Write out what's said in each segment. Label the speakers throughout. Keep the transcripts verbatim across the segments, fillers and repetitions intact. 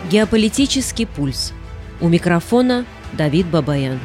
Speaker 1: Геополитический пульс. У микрофона Давид Бабаян.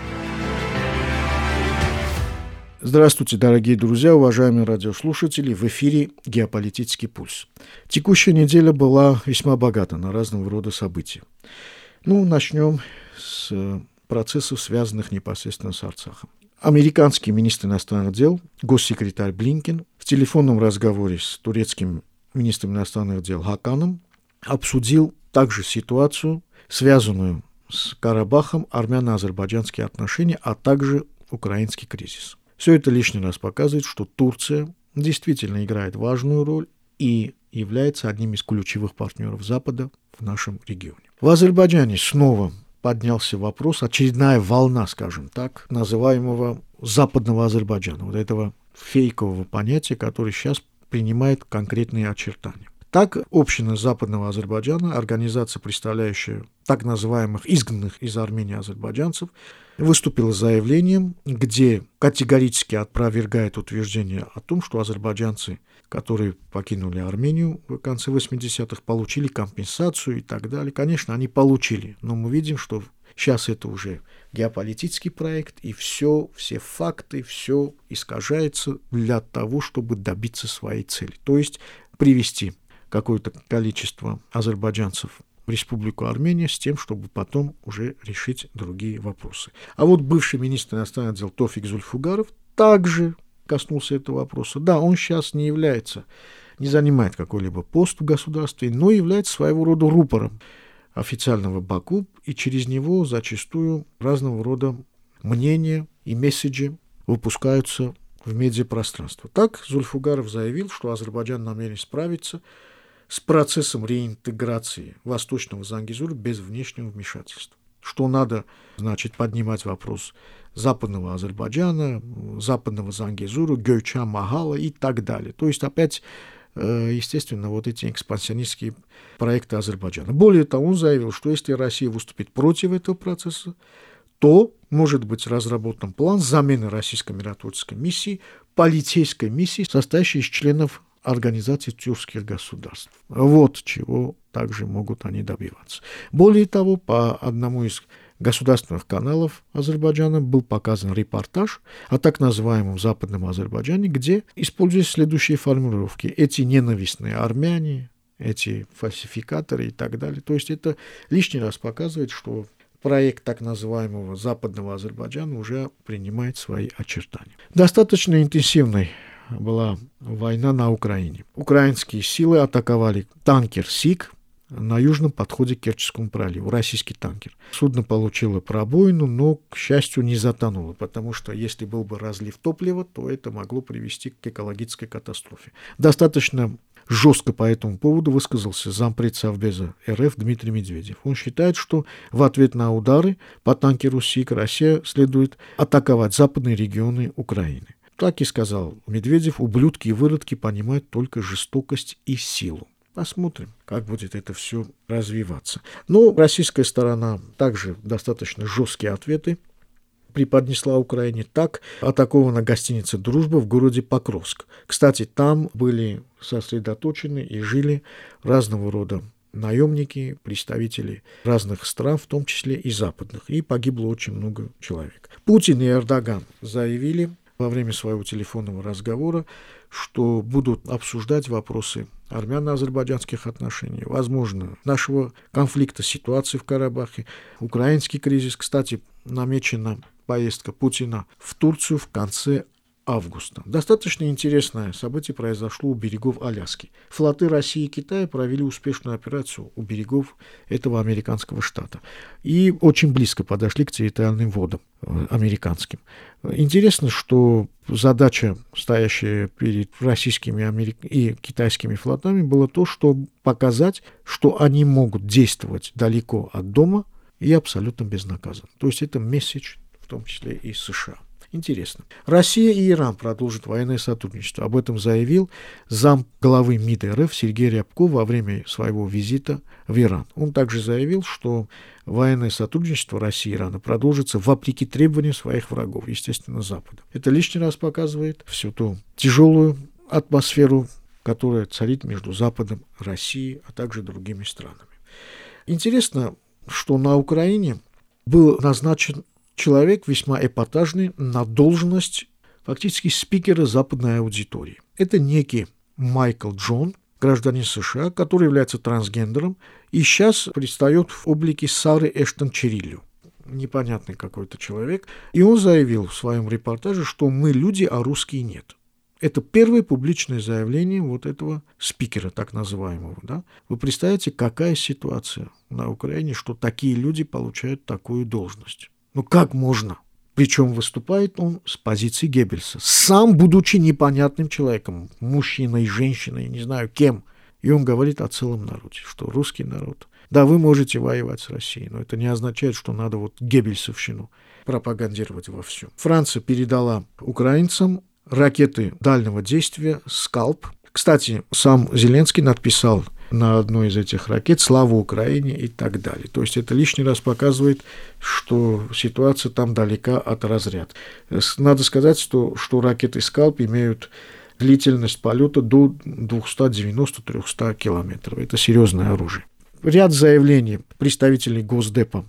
Speaker 2: Здравствуйте, дорогие друзья, уважаемые радиослушатели. В эфире «Геополитический пульс». Текущая неделя была весьма богата на разного рода события. Ну, начнем с процессов, связанных непосредственно с Арцахом. Американский министр иностранных дел, госсекретарь Блинкен в телефонном разговоре с турецким министром иностранных дел Хаканом обсудил также ситуацию, связанную с Карабахом, армяно-азербайджанские отношения, а также украинский кризис. Все это лишний раз показывает, что Турция действительно играет важную роль и является одним из ключевых партнеров Запада в нашем регионе. В Азербайджане снова поднялся вопрос, очередная волна, скажем так, называемого западного Азербайджана, вот этого фейкового понятия, которое сейчас принимает конкретные очертания. Так, община западного Азербайджана, организация, представляющая так называемых изгнанных из Армении азербайджанцев, выступила с заявлением, где категорически опровергает утверждение о том, что азербайджанцы, которые покинули Армению в конце восьмидесятых, получили компенсацию и так далее. Конечно, они получили, но мы видим, что сейчас это уже геополитический проект, и все, все факты, все искажается для того, чтобы добиться своей цели. То есть привести какое-то количество азербайджанцев в Республику Армения с тем, чтобы потом уже решить другие вопросы. А вот бывший министр иностранных дел Тофик Зульфугаров также коснулся этого вопроса. Да, он сейчас не является, не занимает какой-либо пост в государстве, но является своего рода рупором официального Баку, и через него зачастую разного рода мнения и месседжи выпускаются в медиапространство. Так Зульфугаров заявил, что Азербайджан намерен справиться с процессом реинтеграции Восточного Зангезура без внешнего вмешательства. Что надо, значит, поднимать вопрос западного Азербайджана, западного Зангезура, Гöyçam, Махала и так далее. То есть опять, естественно, вот эти экспансионистские проекты Азербайджана. Более того, он заявил, что если Россия выступит против этого процесса, то может быть разработан план замены российской миротворческой миссии полицейской миссией, состоящей из членов организации тюркских государств. Вот чего также могут они добиваться. Более того, по одному из государственных каналов Азербайджана был показан репортаж о так называемом Западном Азербайджане, где используются следующие формулировки. Эти ненавистные армяне, эти фальсификаторы и так далее. То есть это лишний раз показывает, что проект так называемого Западного Азербайджана уже принимает свои очертания. Достаточно интенсивной была война на Украине. Украинские силы атаковали танкер «Сик» на южном подходе к Керченскому проливу, российский танкер. Судно получило пробоину, но, к счастью, не затонуло, потому что если был бы разлив топлива, то это могло привести к экологической катастрофе. Достаточно жестко по этому поводу высказался зампред Совбеза РФ Дмитрий Медведев. Он считает, что в ответ на удары по танкеру «Сик» Россия следует атаковать западные регионы Украины. Так и сказал Медведев, ублюдки и выродки понимают только жестокость и силу. Посмотрим, как будет это все развиваться. Но российская сторона также достаточно жесткие ответы преподнесла Украине. Так атакована гостиница «Дружба» в городе Покровск. Кстати, там были сосредоточены и жили разного рода наемники, представители разных стран, в том числе и западных. И погибло очень много человек. Путин и Эрдоган заявили во время своего телефонного разговора, что будут обсуждать вопросы армяно-азербайджанских отношений, возможно, нашего конфликта, ситуации в Карабахе, украинский кризис. Кстати, намечена поездка Путина в Турцию в конце августа. Достаточно интересное событие произошло у берегов Аляски. Флоты России и Китая провели успешную операцию у берегов этого американского штата и очень близко подошли к территориальным водам американским. Интересно, что задача, стоящая перед российскими и китайскими флотами, было то, чтобы показать, что они могут действовать далеко от дома и абсолютно безнаказанно. То есть это месседж, в том числе и США. Интересно. Россия и Иран продолжат военное сотрудничество. Об этом заявил зам главы МИД РФ Сергей Рябков во время своего визита в Иран. Он также заявил, что военное сотрудничество России и Ирана продолжится вопреки требованиям своих врагов, естественно, Запада. Это лишний раз показывает всю ту тяжелую атмосферу, которая царит между Западом, Россией, а также другими странами. Интересно, что на Украине был назначен человек весьма эпатажный на должность фактически спикера западной аудитории. Это некий Майкл Джон, гражданин США, который является трансгендером и сейчас предстает в облике Сары Эштон Чериллио. Непонятный какой-то человек. И он заявил в своем репортаже, что мы люди, а русские нет. Это первое публичное заявление вот этого спикера, так называемого. Да? Вы представляете, какая ситуация на Украине, что такие люди получают такую должность? Ну как можно? Причем выступает он с позиции Геббельса, сам будучи непонятным человеком, мужчиной, женщиной, не знаю кем. И он говорит о целом народе, что русский народ. Да, вы можете воевать с Россией, но это не означает, что надо вот геббельсовщину пропагандировать во всем. Франция передала украинцам ракеты дальнего действия «Скалп». Кстати, сам Зеленский надписал на одной из этих ракет «Слава Украине» и так далее. То есть это лишний раз показывает, что ситуация там далека от разряда. Надо сказать, что, что ракеты «Скалп» имеют длительность полета до двести девяносто - триста километров. Это серьезное оружие. Ряд заявлений представителей Госдепа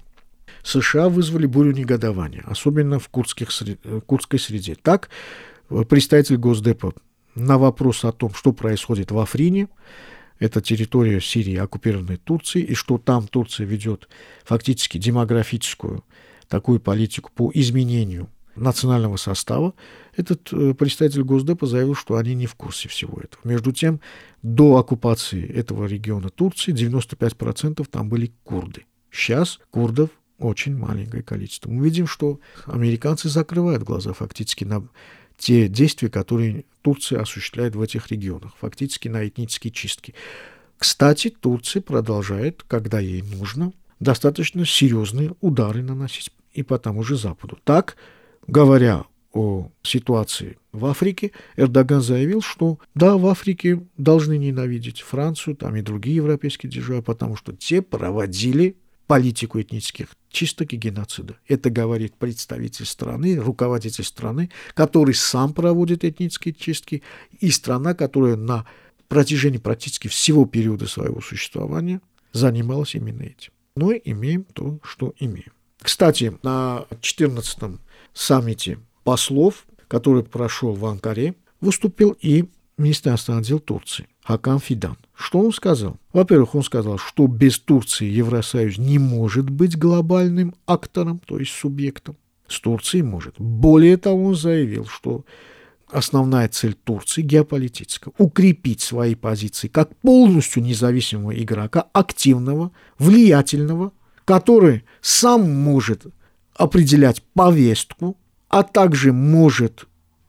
Speaker 2: США вызвали бурю негодования, особенно в курдских, курдской среде. Так, представитель Госдепа на вопрос о том, что происходит в Африне, это территория Сирии, оккупированной Турцией, и что там Турция ведет фактически демографическую такую политику по изменению национального состава, этот представитель Госдепа заявил, что они не в курсе всего этого. Между тем, до оккупации этого региона Турции девяносто пять процентов там были курды. Сейчас курдов очень маленькое количество. Мы видим, что американцы закрывают глаза фактически на те действия, которые Турция осуществляет в этих регионах, фактически на этнические чистки. Кстати, Турция продолжает, когда ей нужно, достаточно серьезные удары наносить и по тому же Западу. Так, говоря о ситуации в Африке, Эрдоган заявил, что да, в Африке должны ненавидеть Францию, там и другие европейские державы, потому что те проводили политику этнических чисток и геноцида. Это говорит представитель страны, руководитель страны, который сам проводит этнические чистки, и страна, которая на протяжении практически всего периода своего существования занималась именно этим. Но имеем то, что имеем. Кстати, на четырнадцатом саммите послов, который прошел в Анкаре, выступил и министр иностранных дел Турции Хакан Фидан. Что он сказал? Во-первых, он сказал, что без Турции Евросоюз не может быть глобальным актором, то есть субъектом. С Турцией может. Более того, он заявил, что основная цель Турции геополитическая – укрепить свои позиции как полностью независимого игрока, активного, влиятельного, который сам может определять повестку, а также может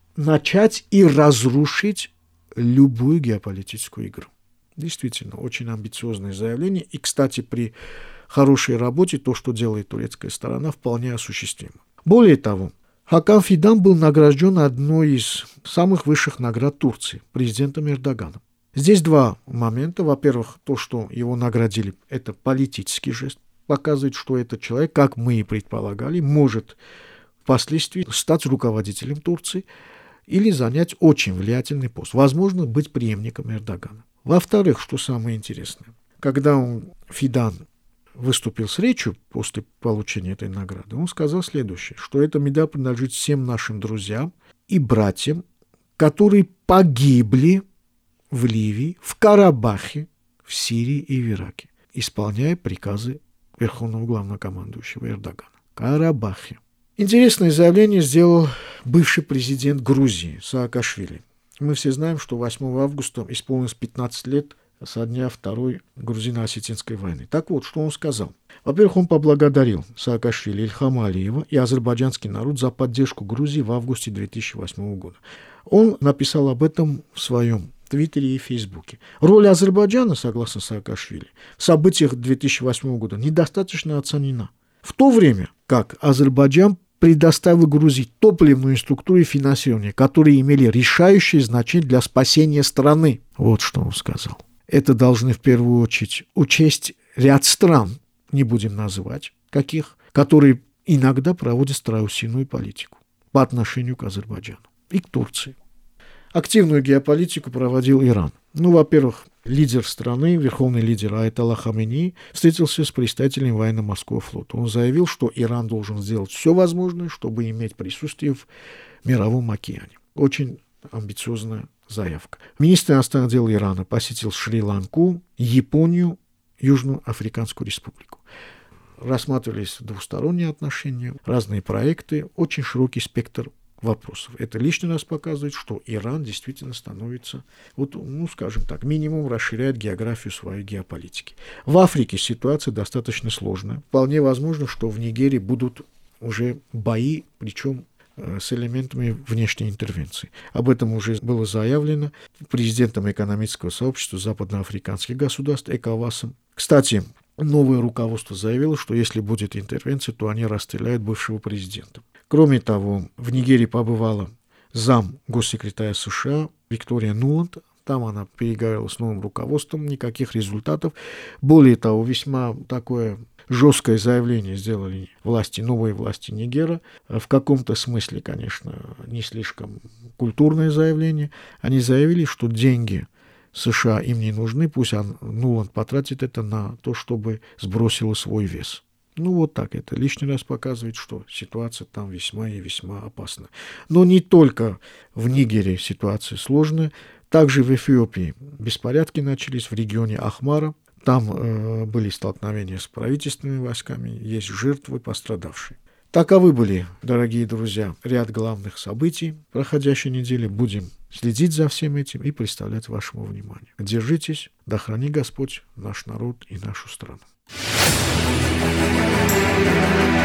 Speaker 2: начать и разрушить любую геополитическую игру. Действительно, очень амбициозное заявление. И, кстати, при хорошей работе то, что делает турецкая сторона, вполне осуществимо. Более того, Хакан Фидан был награжден одной из самых высших наград Турции, президентом Эрдоганом. Здесь два момента. Во-первых, то, что его наградили, это политический жест. Показывает, что этот человек, как мы и предполагали, может впоследствии стать руководителем Турции или занять очень влиятельный пост. Возможно, быть преемником Эрдогана. Во-вторых, что самое интересное, когда он, Фидан, выступил с речью после получения этой награды, он сказал следующее, что эта медаль принадлежит всем нашим друзьям и братьям, которые погибли в Ливии, в Карабахе, в Сирии и в Ираке, исполняя приказы Верховного Главнокомандующего Эрдогана. Карабахе. Интересное заявление сделал бывший президент Грузии Саакашвили. Мы все знаем, что восьмого августа исполнилось пятнадцать лет со дня Второй грузино-осетинской войны. Так вот, что он сказал. Во-первых, он поблагодарил Саакашвили, Ильхама Алиева и азербайджанский народ за поддержку Грузии в августе две тысячи восьмого года. Он написал об этом в своем Твиттере и Фейсбуке. Роль Азербайджана, согласно Саакашвили, в событиях две тысячи восьмого года недостаточно оценена. В то время как Азербайджан предоставил Грузии топливную структуру и финансирование, которые имели решающее значение для спасения страны. Вот что он сказал. Это должны в первую очередь учесть ряд стран, не будем называть каких, которые иногда проводят страусиную политику по отношению к Азербайджану и к Турции. Активную геополитику проводил Иран. Ну, во-первых, лидер страны, верховный лидер Аятолла Хаменеи, встретился с представителем военно-морского флота. Он заявил, что Иран должен сделать все возможное, чтобы иметь присутствие в мировом океане. Очень амбициозная заявка. Министр иностранных дел Ирана посетил Шри-Ланку, Японию, Южную Африканскую Республику. Рассматривались двусторонние отношения, разные проекты, очень широкий спектр вопросов. Это лишний раз показывает, что Иран действительно становится, вот, ну, скажем так, минимум расширяет географию своей геополитики. В Африке ситуация достаточно сложная. Вполне возможно, что в Нигерии будут уже бои, причем с элементами внешней интервенции. Об этом уже было заявлено президентом экономического сообщества западноафриканских государств ЭКОВАСом. Кстати, новое руководство заявило, что если будет интервенция, то они расстреляют бывшего президента. Кроме того, в Нигерии побывала зам госсекретаря США Виктория Нуланд. Там она переговорила с новым руководством, никаких результатов. Более того, весьма такое жесткое заявление сделали власти, новые власти Нигера. В каком-то смысле, конечно, не слишком культурное заявление. Они заявили, что деньги США им не нужны, пусть Нуланд потратит это на то, чтобы сбросила свой вес. Ну, вот так это лишний раз показывает, что ситуация там весьма и весьма опасна. Но не только в Нигере ситуация сложная, также в Эфиопии беспорядки начались в регионе Ахмара. Там э, были столкновения с правительственными войсками, есть жертвы, пострадавшие. Таковы были, дорогие друзья, ряд главных событий проходящей недели. Будем следить за всем этим и представлять вашему вниманию. Держитесь, да храни Господь наш народ и нашу страну.